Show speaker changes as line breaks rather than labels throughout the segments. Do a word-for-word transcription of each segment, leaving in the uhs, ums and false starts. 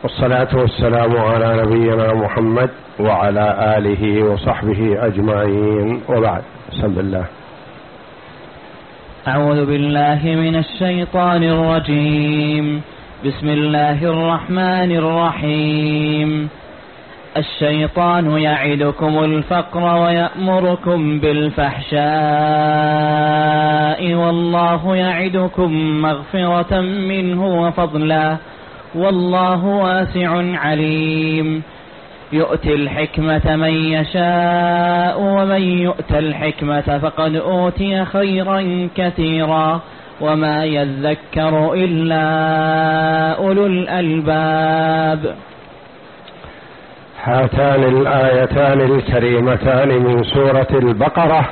والصلاة والسلام على نبينا محمد وعلى آله وصحبه أجمعين، وبعد. بسم الله.
أعوذ بالله من الشيطان الرجيم. بسم الله الرحمن الرحيم. الشيطان يعدكم الفقر ويأمركم بالفحشاء والله يعدكم مغفرة منه وفضلا والله واسع عليم. يؤتي الحكمة من يشاء ومن يؤت الحكمة فقد أوتي خيرا كثيرا وما يذكر إلا أولو الألباب.
هاتان الآيتان الكريمتان من سورة البقرة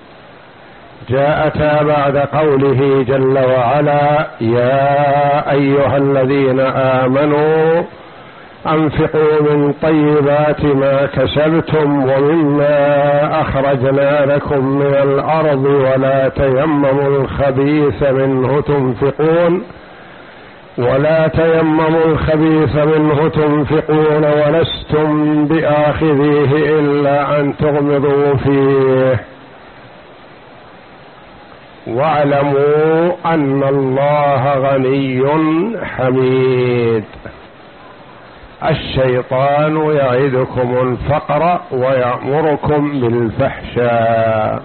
جاءتا بعد قوله جل وعلا: يا أيها الذين آمنوا أنفقوا من طيبات ما كسبتم ومما أخرجنا لكم من الأرض ولا تيمموا الخبيث منه تنفقون ولا تيمموا الخبيث منه تنفقون ولستم بآخذيه إلا أن تغمضوا فيه واعلموا أن الله غني حميد. الشيطان يعدكم الفقر ويأمركم بالفحشاء.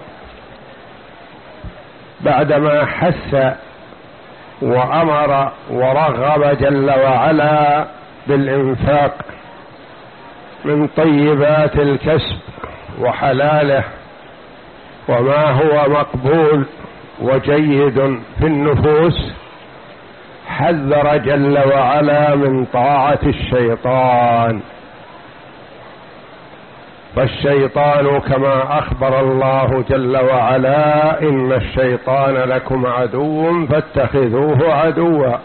بعدما حث وأمر ورغب جل وعلا بالإنفاق من طيبات الكسب وحلاله وما هو مقبول وجيد في النفوس، حذر جل وعلا من طاعة الشيطان. فالشيطان كما أخبر الله جل وعلا: إن الشيطان لكم عدو فاتخذوه عدوا،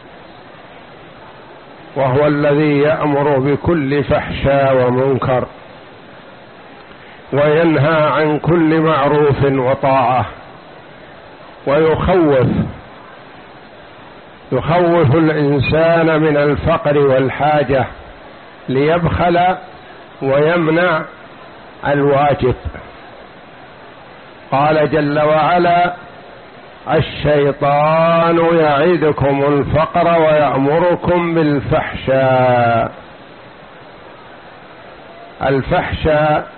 وهو الذي يأمر بكل فحشاء ومنكر وينهى عن كل معروف وطاعة، ويخوف يخوف الإنسان من الفقر والحاجة ليبخل ويمنع الواجب. قال جل وعلا: الشيطان يعدكم الفقر ويأمركم بالفحشاء. الفحشاء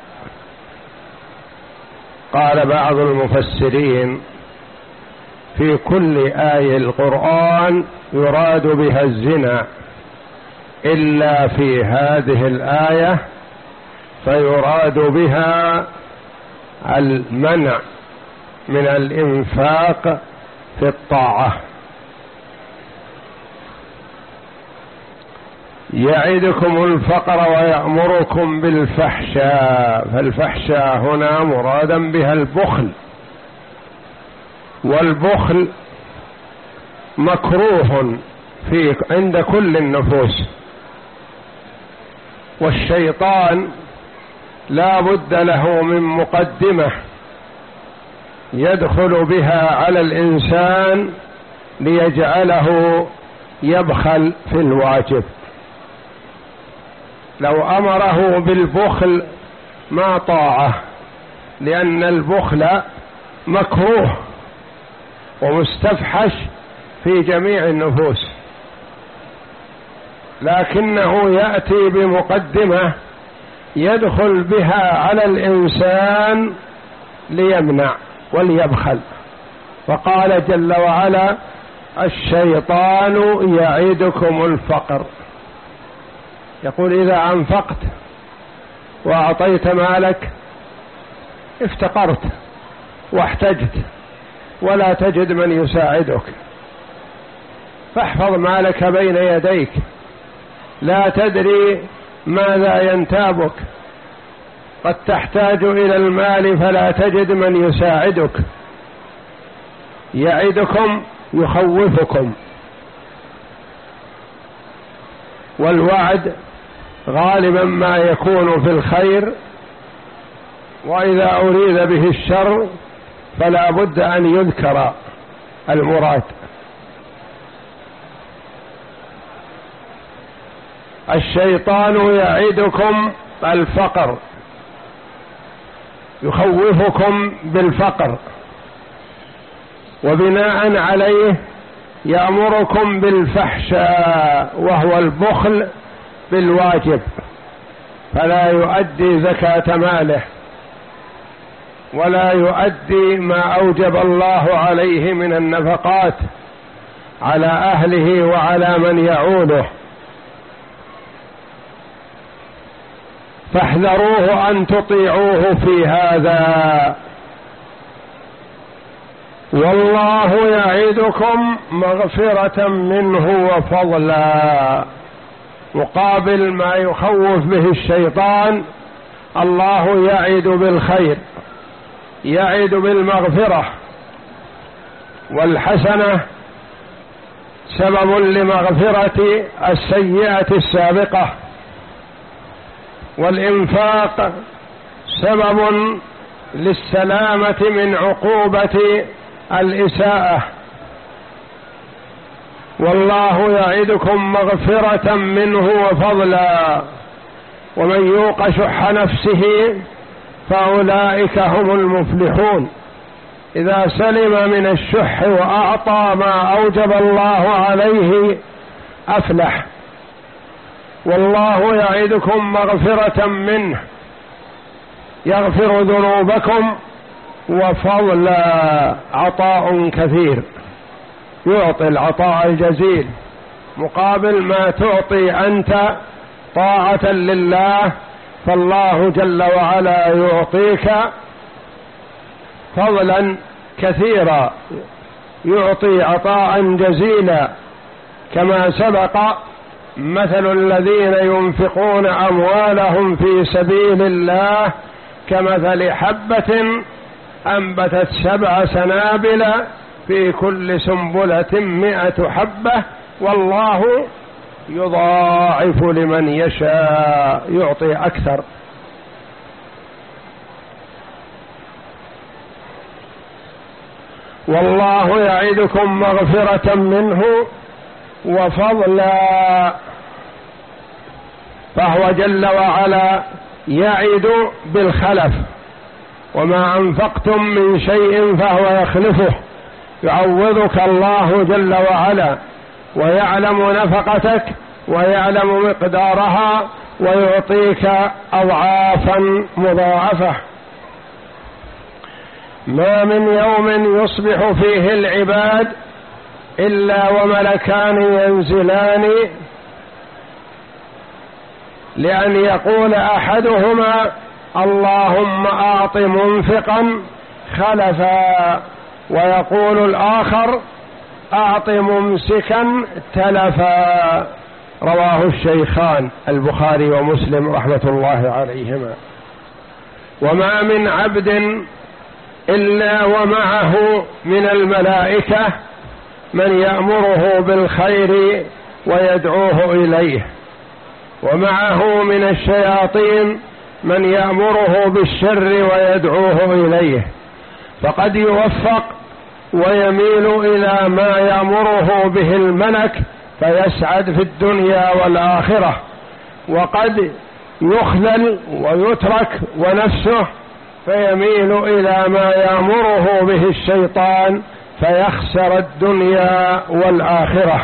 قال بعض المفسرين: في كل آية القرآن يراد بها الزنا إلا في هذه الآية فيراد بها المنع من الإنفاق في الطاعة. يعدكم الفقر ويأمركم بالفحشاء، فالفحشاء هنا مرادا بها البخل، والبخل مكروه في عند كل النفوس، والشيطان لا بد له من مقدمة يدخل بها على الإنسان ليجعله يبخل في الواجب. لو أمره بالبخل ما طاعه، لأن البخل مكروه ومستفحش في جميع النفوس، لكنه يأتي بمقدمة يدخل بها على الإنسان ليمنع وليبخل. فقال جل وعلا: الشيطان يعدكم الفقر. يقول: إذا أنفقت وأعطيت مالك افتقرت واحتجت ولا تجد من يساعدك، فاحفظ مالك بين يديك، لا تدري ماذا ينتابك، قد تحتاج إلى المال فلا تجد من يساعدك. يعدكم يخوفكم، والوعد غالبا ما يكون في الخير، وإذا أريد به الشر فلا بد أن يذكر المراد. الشيطان يعدكم الفقر، يخوفكم بالفقر، وبناء عليه يأمركم بالفحشاء وهو البخل بالواجب، فلا يؤدي زكاة ماله ولا يؤدي ما أوجب الله عليه من النفقات على أهله وعلى من يعوله. فاحذروه أن تطيعوه في هذا. والله يعدكم مغفرة منه وفضلا، مقابل ما يخوف به الشيطان الله يعد بالخير، يعد بالمغفرة، والحسنة سبب لمغفرة السيئة السابقة، والإنفاق سبب للسلامة من عقوبة الإساءة. والله يعدكم مغفرة منه وفضلا، ومن يوق شح نفسه فأولئك هم المفلحون. إذا سلم من الشح وأعطى ما أوجب الله عليه أفلح. والله يعدكم مغفرة منه، يغفر ذنوبكم، وفضلا عطاء كثير، يعطي العطاء الجزيل مقابل ما تعطي أنت طاعة لله، فالله جل وعلا يعطيك فضلا كثيرا، يعطي عطاء جزيلا. كما سبق مثل الذين ينفقون أموالهم في سبيل الله كمثل حبة أنبتت سبع سنابل في كل سنبلة مئة حبة والله يضاعف لمن يشاء، يعطي أكثر. والله يعدكم مغفرة منه وفضلا، فهو جل وعلا يعد بالخلف، وما أنفقتم من شيء فهو يخلفه، يعوضك الله جل وعلا، ويعلم نفقتك ويعلم مقدارها، ويعطيك أضعافا مضاعفة. ما من يوم يصبح فيه العباد إلا وملكان ينزلان لأن يقول أحدهما اللهم أعط منفقا خلفا، ويقول الآخر أعط ممسكا تلفا. رواه الشيخان البخاري ومسلم رحمة الله عليهما. وما من عبد إلا ومعه من الملائكة من يأمره بالخير ويدعوه إليه، ومعه من الشياطين من يأمره بالشر ويدعوه إليه، فقد يوفق ويميل إلى ما يأمره به الملك فيسعد في الدنيا والآخرة، وقد يخذل ويترك ونفسه فيميل إلى ما يأمره به الشيطان فيخسر الدنيا والآخرة.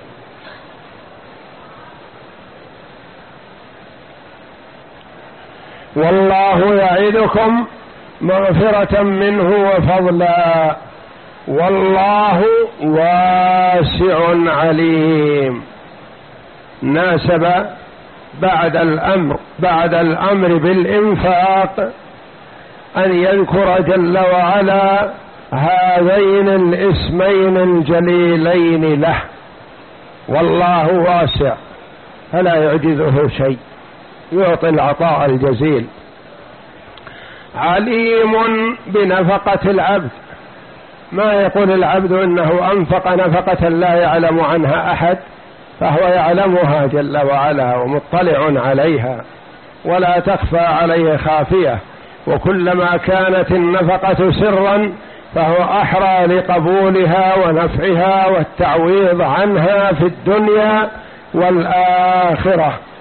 والله يعدكم مغفرة منه وفضلا والله واسع عليم. ناسب بعد الأمر بعد الأمر بالإنفاق أن يذكر جل وعلا هذين الاسمين الجليلين له، والله واسع فلا يعجزه شيء، يعطي العطاء الجزيل. عليم بنفقة العبد، ما يقول العبد إنه أنفق نفقة لا يعلم عنها أحد، فهو يعلمها جل وعلا ومطلع عليها ولا تخفى عليه خافية، وكلما كانت النفقة سرا فهو أحرى لقبولها ونفعها والتعويض عنها في الدنيا والآخرة،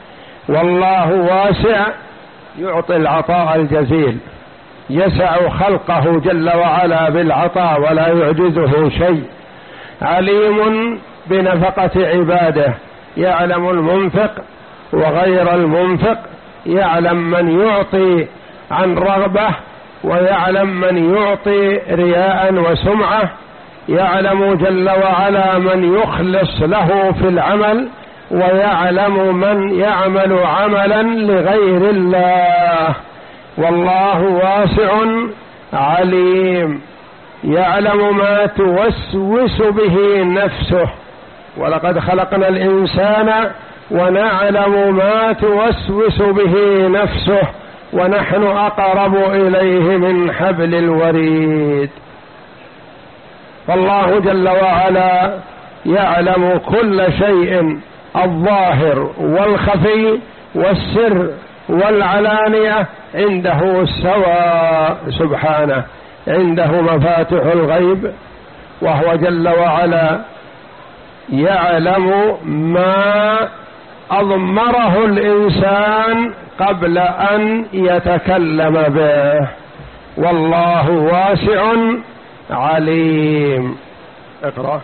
والله واسع يعطي العطاء الجزيل، يسع خلقه جل وعلا بالعطاء ولا يعجزه شيء. عليم بنفقة عباده، يعلم المنفق وغير المنفق، يعلم من يعطي عن رغبة ويعلم من يعطي رياء وسمعة، يعلم جل وعلا من يخلص له في العمل ويعلم من يعمل عملا لغير الله. والله واسع عليم، يعلم ما توسوس به نفسه، ولقد خلقنا الإنسان ونعلم ما توسوس به نفسه ونحن أقرب إليه من حبل الوريد. فالله جل وعلا يعلم كل شيء، الظاهر والخفي والسر والعلانية عنده سواء سبحانه، عنده مفاتح الغيب، وهو جل وعلا يعلم ما أضمره الإنسان قبل أن يتكلم به. والله واسع عليم. اقرأ.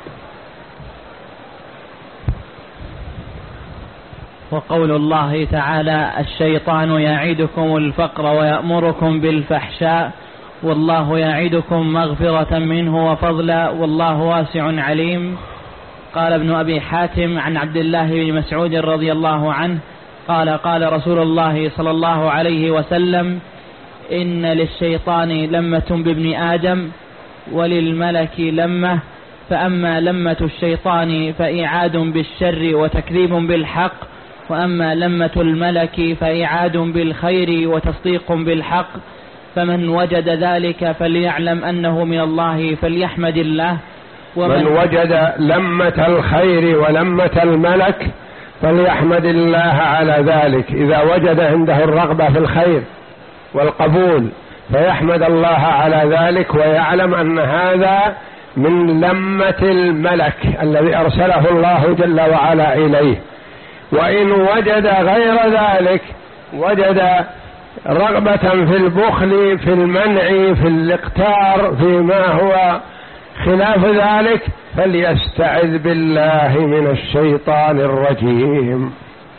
وقول الله تعالى: الشيطان يعدكم الفقر ويأمركم بالفحشاء والله يعدكم مغفرة منه وفضلا والله واسع عليم. قال ابن أبي حاتم عن عبد الله بن مسعود رضي الله عنه قال: قال رسول الله صلى الله عليه وسلم: إن للشيطان لمة بابن آدم وللملك لمة، فأما لمة الشيطان فإعاد بالشر وتكذيب بالحق، وأما لمة الملك فإعاد بالخير وتصديق بالحق، فمن وجد ذلك فليعلم أنه من الله فليحمد الله.
ومن وجد لمة الخير ولمة الملك فليحمد الله على ذلك. إذا وجد عنده الرغبة في الخير والقبول فيحمد الله على ذلك ويعلم أن هذا من لمة الملك الذي أرسله الله جل وعلا إليه. وإن وجد غير ذلك، وجد رغبة في البخل، في المنع، في الاقتار، فيما هو خلاف ذلك، فليستعذ بالله من الشيطان الرجيم.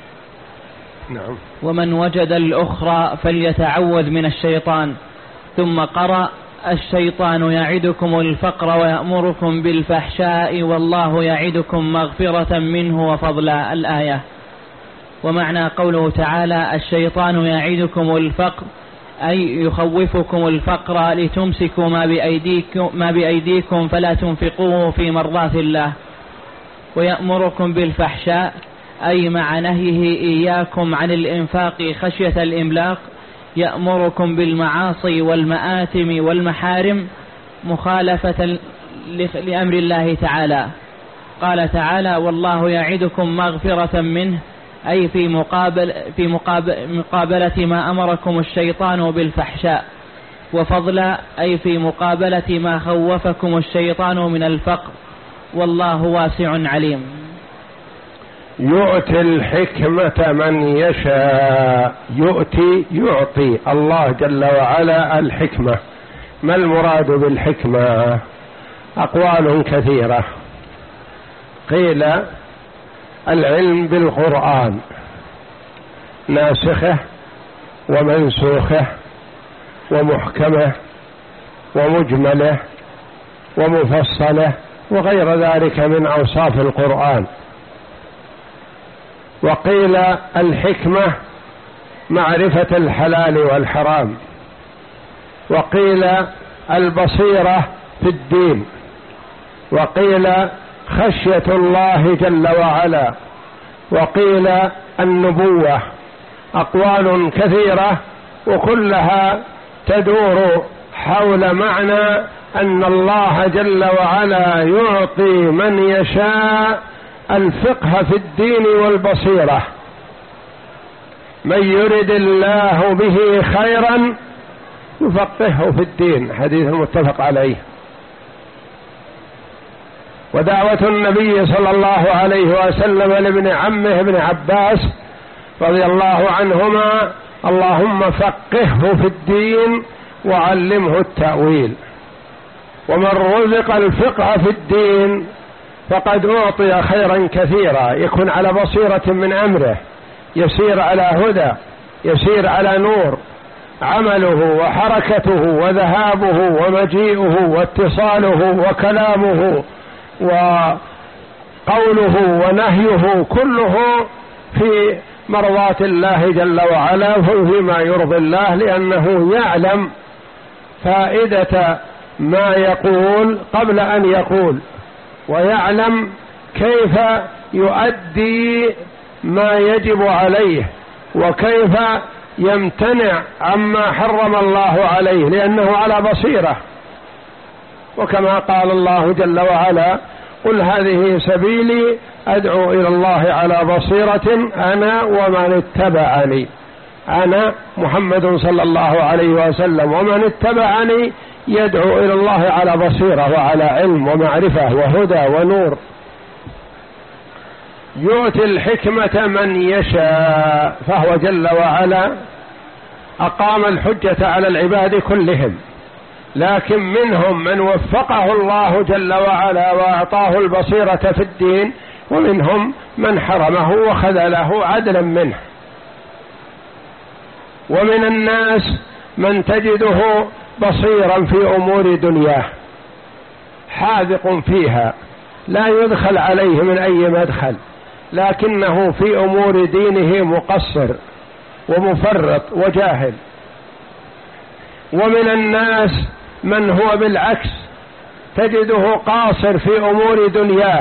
نعم.
ومن وجد الأخرى فليتعوذ من الشيطان. ثم قرأ: الشيطان يعدكم الفقر ويأمركم بالفحشاء والله يعدكم مغفرة منه وفضلا، الآية. ومعنى قوله تعالى: الشيطان يعدكم الفقر أي يخوفكم الفقر لتمسكوا ما بأيديكم, ما بأيديكم فلا تنفقوه في مرضاة الله. ويأمركم بالفحشاء أي مع نهيه إياكم عن الإنفاق خشية الإملاق، يأمركم بالمعاصي والمآثم والمحارم مخالفة لأمر الله تعالى. قال تعالى: والله يعدكم مغفرة منه أي في مقابل في مقابل مقابلة ما أمركم الشيطان بالفحشاء، وفضلا أي في مقابلة ما خوفكم الشيطان من الفقر، والله واسع عليم.
يؤتي الحكمة من يشاء. يؤتي يعطي الله جل وعلا الحكمة. ما المراد بالحكمة؟ أقوال كثيرة. قيل العلم بالقرآن، ناسخه ومنسوخه ومحكمه ومجمله ومفصله وغير ذلك من أوصاف القرآن. وقيل الحكمة معرفة الحلال والحرام. وقيل البصيرة في الدين. وقيل خشية الله جل وعلا. وقيل النبوة. أقوال كثيرة وكلها تدور حول معنى أن الله جل وعلا يعطي من يشاء الفقه في الدين والبصيرة. من يرد الله به خيرا يفقهه في الدين، حديث متفق عليه. ودعوة النبي صلى الله عليه وسلم لابن عمه ابن عباس رضي الله عنهما: اللهم فقهه في الدين وعلمه التأويل. ومن رزق الفقه في الدين فقد أعطي خيرا كثيرا، يكون على بصيرة من أمره، يسير على هدى، يسير على نور، عمله وحركته وذهابه ومجيئه واتصاله وكلامه وقوله ونهيه كله في مرضاة الله جل وعلا، فيما يرضي الله، لأنه يعلم فائدة ما يقول قبل أن يقول، ويعلم كيف يؤدي ما يجب عليه، وكيف يمتنع عما حرم الله عليه، لأنه على بصيرة. وكما قال الله جل وعلا: قل هذه سبيلي أدعو إلى الله على بصيرة أنا ومن اتبعني. أنا محمد صلى الله عليه وسلم، ومن اتبعني يدعو إلى الله على بصيرة وعلى علم ومعرفة وهدى ونور. يؤتي الحكمة من يشاء، فهو جل وعلا أقام الحجة على العباد كلهم، لكن منهم من وفقه الله جل وعلا وأعطاه البصيرة في الدين، ومنهم من حرمه وخذله عدلا منه. ومن الناس من تجده بصيرا في أمور دنياه، حاذق فيها، لا يدخل عليه من أي مدخل، لكنه في أمور دينه مقصر ومفرط وجاهل. ومن الناس من هو بالعكس، تجده قاصر في أمور دنياه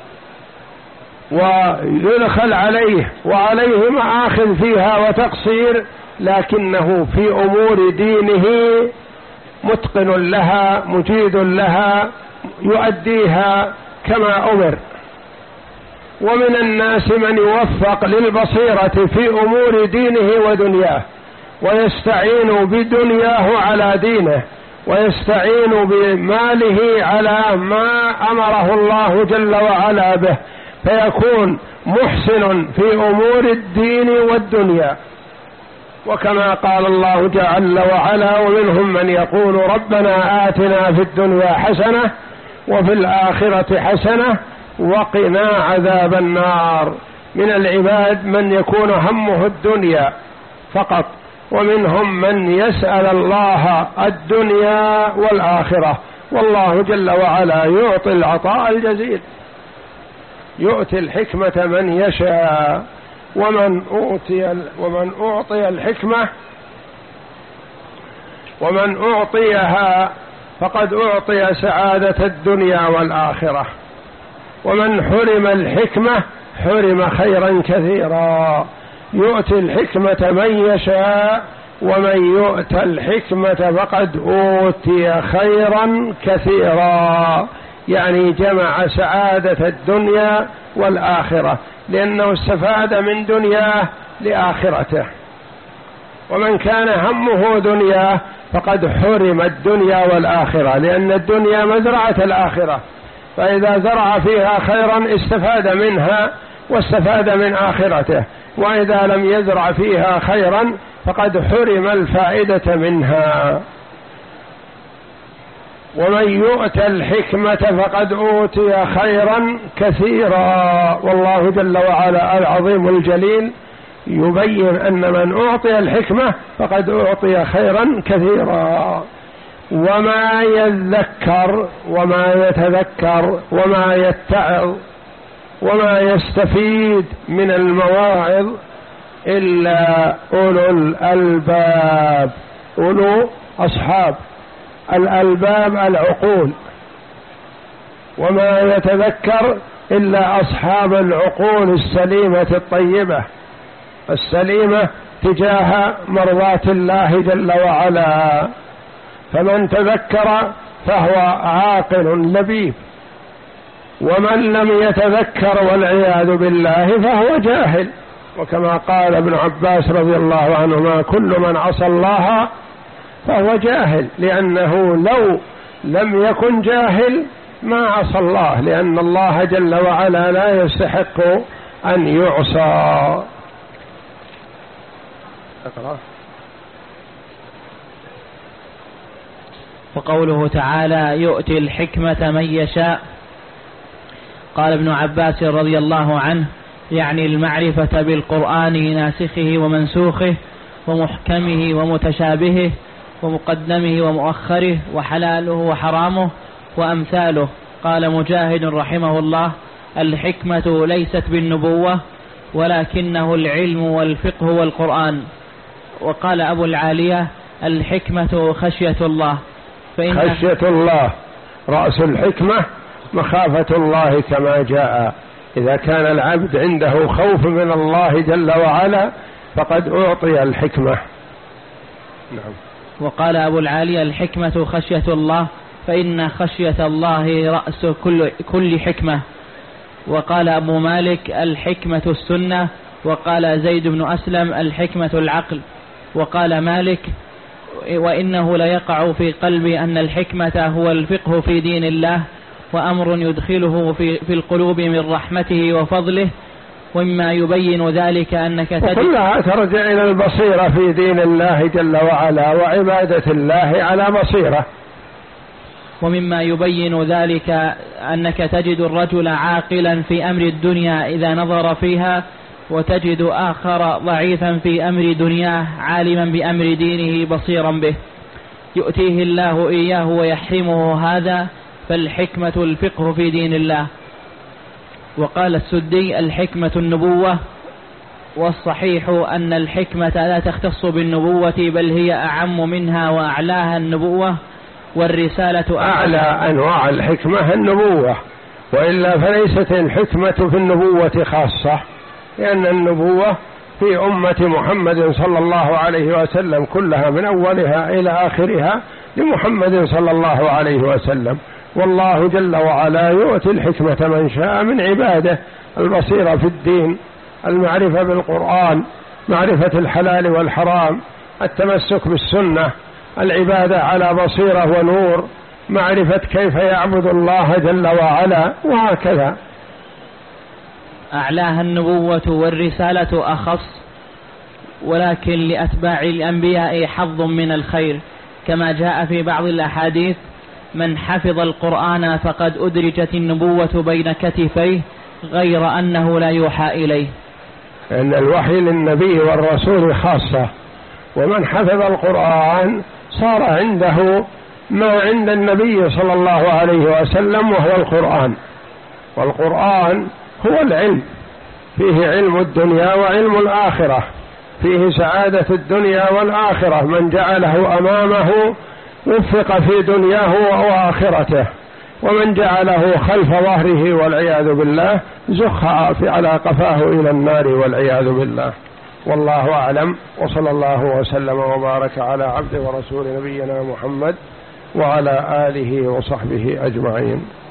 ويدخل عليه وعليه مآخذ فيها وتقصير، لكنه في أمور دينه متقن لها مجيد لها يؤديها كما أمر. ومن الناس من يوفق للبصيرة في أمور دينه ودنياه، ويستعين بدنياه على دينه، ويستعين بماله على ما أمره الله جل وعلا به، فيكون محسن في أمور الدين والدنيا. وكما قال الله جل وعلا: ومنهم من يقول ربنا آتنا في الدنيا حسنة وفي الآخرة حسنة وقنا عذاب النار. من العباد من يكون همه الدنيا فقط، ومنهم من يسأل الله الدنيا والآخرة، والله جل وعلا يعطي العطاء الجزيل. يؤتي الحكمة من يشاء، ومن أوتي ومن أعطي الحكمة ومن أعطيها فقد أعطي سعادة الدنيا والآخرة، ومن حرم الحكمة حرم خيرا كثيرا. يؤتي الحكمة من يشاء، ومن يؤت الحكمة فقد أوتي خيرا كثيرا، يعني جمع سعادة الدنيا والآخرة، لأنه استفاد من دنياه لآخرته. ومن كان همه دنياه فقد حرم الدنيا والآخرة، لأن الدنيا مزرعة الآخرة، فإذا زرع فيها خيرا استفاد منها واستفاد من آخرته، وإذا لم يزرع فيها خيرا فقد حرم الفائدة منها. ومن يؤت الحكمة فقد أوتي خيرا كثيرا. والله جل وعلا العظيم الجليل يبين أن من أعطي الحكمة فقد أعطي خيرا كثيرا. وما يذكر وما يتذكر وما يتعظ وما يستفيد من المواعظ إلا أولو الألباب. أولو أصحاب الألباب العقول، وما يتذكر إلا أصحاب العقول السليمة الطيبة السليمة تجاه مرضاة الله جل وعلا. فمن تذكر فهو عاقل لبيب، ومن لم يتذكر والعياذ بالله فهو جاهل. وكما قال ابن عباس رضي الله عنهما: كل من عصى الله فهو جاهل، لأنه لو لم يكن جاهل ما عصى الله، لأن الله جل وعلا لا يستحق أن يعصى. اقرأ.
وقوله تعالى يؤتي الحكمة من يشاء. قال ابن عباس رضي الله عنه يعني المعرفة بالقرآن ناسخه ومنسوخه ومحكمه ومتشابهه ومقدمه ومؤخره وحلاله وحرامه وأمثاله. قال مجاهد رحمه الله الحكمة ليست بالنبوة ولكنه العلم والفقه والقرآن. وقال أبو العالية الحكمة خشية الله،
فإن خشية الله رأس الحكمة مخافة الله كما جاء. إذا كان العبد عنده خوف من الله جل وعلا فقد أعطي الحكمة.
نعم. وقال أبو العالية الحكمة خشية الله فإن خشية الله رأس كل, كل حكمة. وقال أبو مالك الحكمة السنة. وقال زيد بن أسلم الحكمة العقل. وقال مالك وإنه ليقع في قلبي أن الحكمة هو الفقه في دين الله وأمر يدخله في, في القلوب من رحمته وفضله ومما يبين ذلك أنك تجد
كلها ترجع إلى البصيرة في دين الله جل وعلا وعبادة الله على بصيرة.
ومما يبين ذلك أنك تجد الرجل عاقلا في أمر الدنيا إذا نظر فيها وتجد آخر ضعيفا في أمر دنياه عالما بأمر دينه بصيرا به يؤتيه الله إياه ويحرمه هذا فالحكمة الفقه في دين الله. وقال السدي الحكمة النبوة. والصحيح أن الحكمة لا تختص بالنبوة بل هي أعم منها وأعلاها النبوة والرسالة
أعلى أنواع الحكمة النبوة، وإلا فليست الحكمة في النبوة خاصة، لأن النبوة في أمة محمد صلى الله عليه وسلم كلها من أولها إلى آخرها لمحمد صلى الله عليه وسلم. والله جل وعلا يؤتي الحكمة من شاء من عباده، البصيرة في الدين، المعرفة بالقرآن، معرفة الحلال والحرام، التمسك بالسنة، العبادة على بصيرة ونور، معرفة كيف يعبد الله جل وعلا، وهكذا.
أعلاها النبوة والرسالة أخص، ولكن لأتباع الأنبياء حظ من الخير كما جاء في بعض الأحاديث من حفظ القرآن فقد أدرجت النبوة بين كتفيه غير أنه لا يوحى إليه.
أن الوحي للنبي والرسول خاصة، ومن حفظ القرآن صار عنده ما عند النبي صلى الله عليه وسلم وهو القرآن. والقرآن هو العلم، فيه علم الدنيا وعلم الآخرة، فيه سعادة الدنيا والآخرة. من جعله أمامه وفق في دنياه وآخرته، ومن جعله خلف ظهره والعياذ بالله زخ على قفاه إلى النار والعياذ بالله. والله أعلم، وصلى الله وسلم وبارك على عبد ورسول نبينا محمد وعلى آله وصحبه أجمعين.